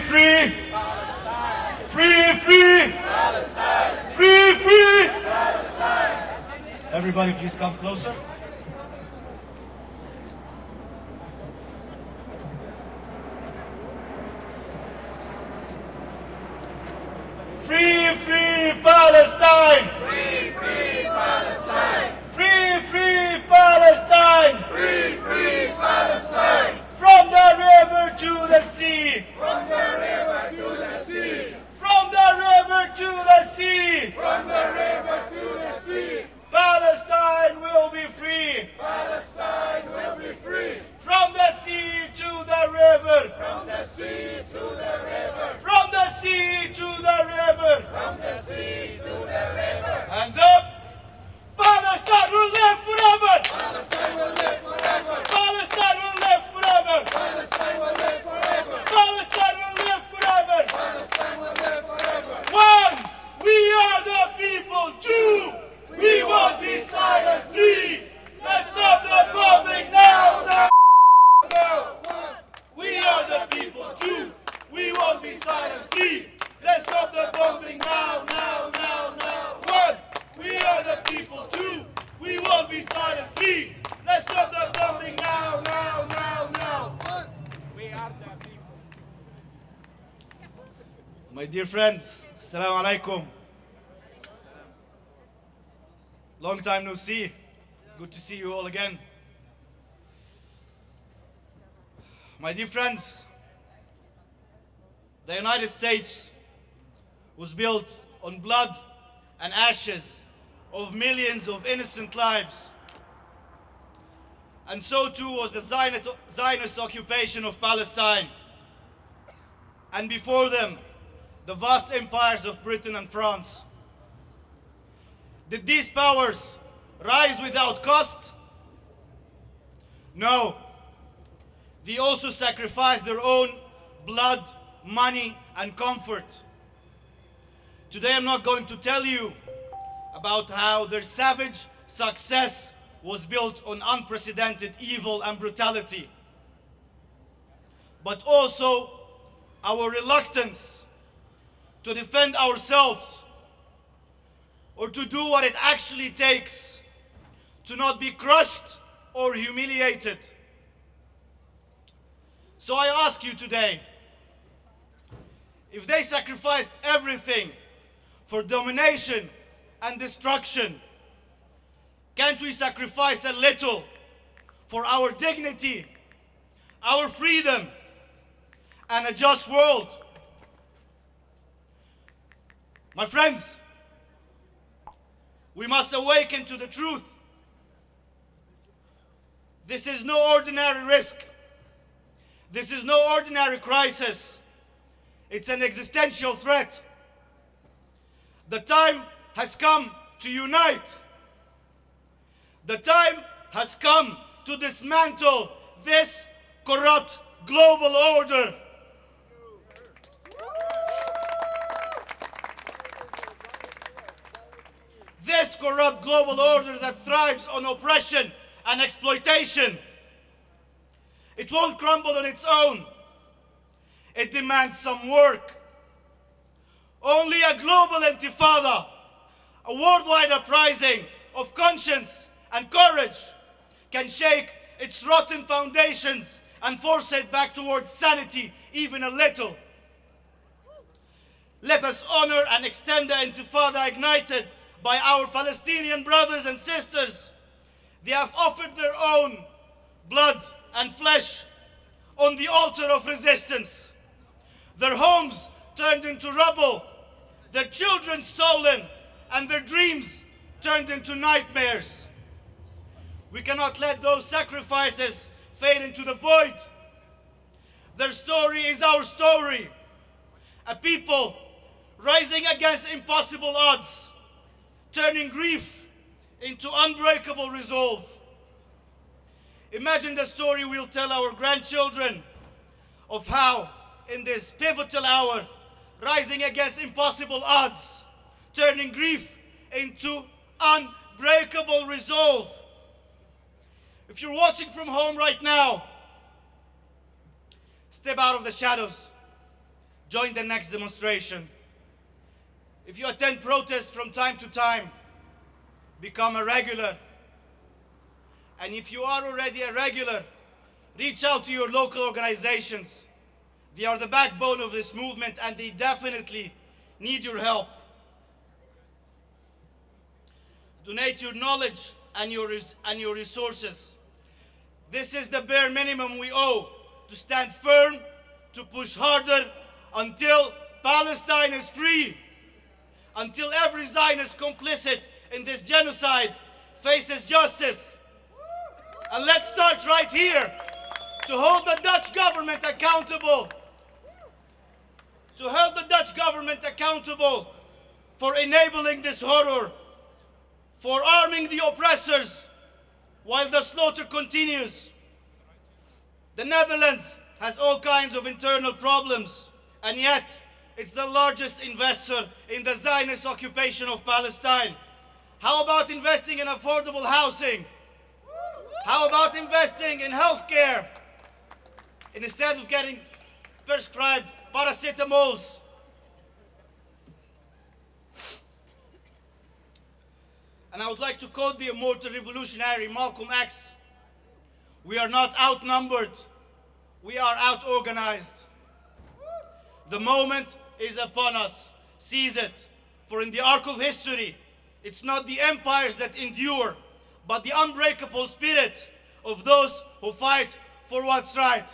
free Palestine! Free Palestine! Free Palestine! Everybody please come closer. Free Palestine! Free Palestine! Free Palestine! Free Palestine! From the river to the sea! From the river to the sea! From the river to the sea! From the river to the sea! Palestine will be free! Palestine will be free! From the sea to the river! From the sea to the river! From the sea to the river! From the sea to the river! Hands up! Palestine will live forever! Palestine will live forever! Palestine will live forever! Palestine will live forever! Palestine will live forever! Palestine will live forever! One, we are the people. Two, we won't be silent. Three, let's stop the bombing now! One, we are the people. Two, we won't be silent. Three, let's stop the bombing now! One, we are the people. Two, we won't be silent. Three, let's stop the bombing now! One, we are the people. My dear friends, Assalamu alaikum. Long time no see. Good to see you all again. My dear friends, the United States was built on blood and ashes of millions of innocent lives. And so too was the Zionist occupation of Palestine. And before them, the vast empires of Britain and France. Did these powers rise without cost? No. They also sacrificed their own blood, money, and comfort. Today I'm not going to tell you about how their savage success was built on unprecedented evil and brutality, but also our reluctance to defend ourselves or to do what it actually takes to not be crushed or humiliated. So I ask you today, if they sacrificed everything for domination and destruction, can't we sacrifice a little for our dignity, our freedom, and a just world? My friends, we must awaken to the truth. This is no ordinary risk. This is no ordinary crisis. It's an existential threat. The time has come to unite. The time has come to dismantle this corrupt global order. This corrupt global order that thrives on oppression and exploitation. It won't crumble on its own. It demands some work. Only a global intifada, a worldwide uprising of conscience and courage, can shake its rotten foundations and force it back towards sanity even a little. Let us honor and extend the intifada ignited by our Palestinian brothers and sisters. They have offered their own blood and flesh on the altar of resistance. Their homes turned into rubble, their children stolen, and their dreams turned into nightmares. We cannot let those sacrifices fade into the void. Their story is our story. A people rising against impossible odds, turning grief into unbreakable resolve. Imagine the story we'll tell our grandchildren of how, in this pivotal hour, rising against impossible odds, turning grief into unbreakable resolve. If you're watching from home right now, step out of the shadows. join the next demonstration. If you attend protests from time to time, become a regular. And if you are already a regular, reach out to your local organizations. They are the backbone of this movement and they definitely need your help. Donate your knowledge and your resources. This is the bare minimum we owe to stand firm, to push harder until Palestine is free, until every Zionist complicit in this genocide faces justice. And let's start right here to hold the Dutch government accountable. To hold the Dutch government accountable for enabling this horror, for arming the oppressors while the slaughter continues. The Netherlands has all kinds of internal problems, and yet it's the largest investor in the Zionist occupation of Palestine. How about investing in affordable housing? How about investing in healthcare? Instead of getting prescribed paracetamols. And I would like to quote the immortal revolutionary Malcolm X. We are not outnumbered, we are out-organized. The moment is upon us. Seize it. For in the arc of history, it's not the empires that endure, but the unbreakable spirit of those who fight for what's right.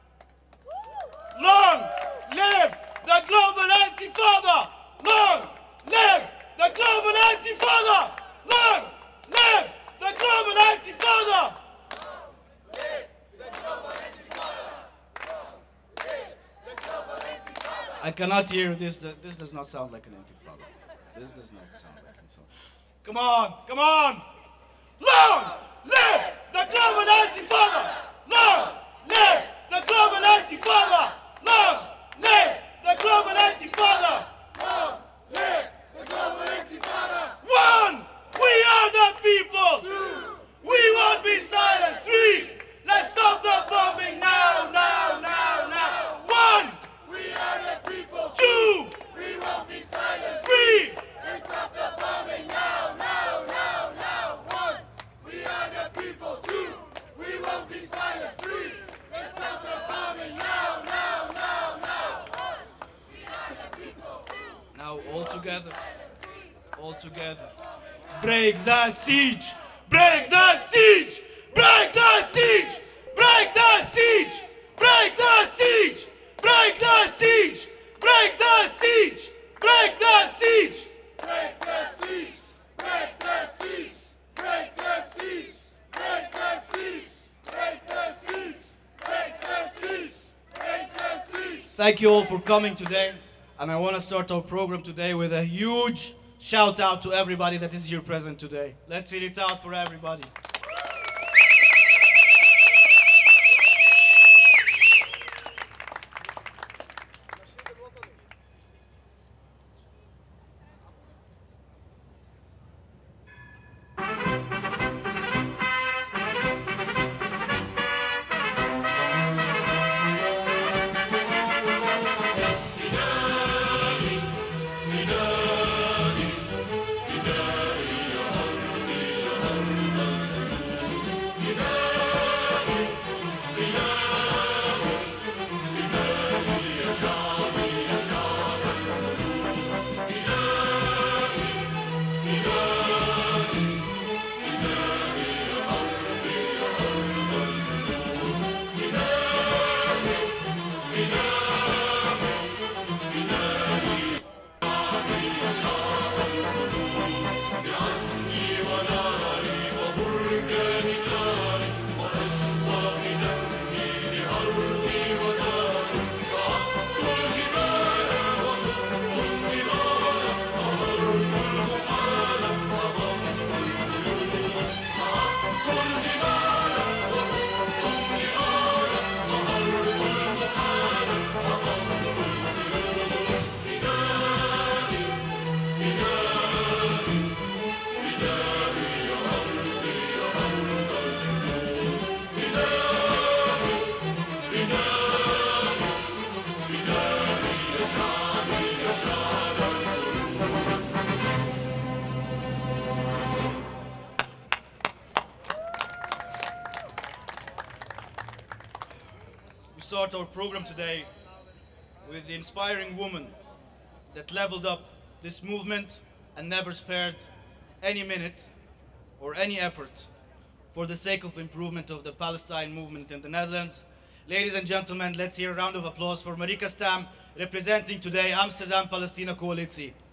Long live the global Intifada! Long live the global Intifada! Long live the global Intifada! I cannot hear this. This does not sound like an Intifada. This does not sound like an Intifada. Come on, come on! Long live the global Intifada! Long live the global Intifada! Long live the global Intifada! Long live the global Intifada! One! We are the people! Two! We won't be silenced! Three! Let's stop the bombing now, now, now, now! One! We are the people! Two! We won't be silenced! Three! Let's stop the bombing now, now, now, now! One! We are the people! Two! We won't be silenced! Three! Let's stop the bombing now, now, now, now! One! We are the people! Two! Now all together. All together. Break the siege! Break the siege! Break the siege! Break the siege! Break the siege! Break the siege! Break the siege! Break the siege! Break the siege! Break the siege! Break the siege! Break the siege! Break the siege! Break the siege! Break the siege! Thank you all for coming today. And I want to start our program today with a huge shout out to everybody that is here present today. Let's hear it out for everybody. start our program today with the inspiring woman that leveled up this movement and never spared any minute or any effort for the sake of improvement of the Palestine movement in the Netherlands. Ladies and gentlemen, let's hear a round of applause for Marika Stam, representing today Amsterdam Palestina Coalitie.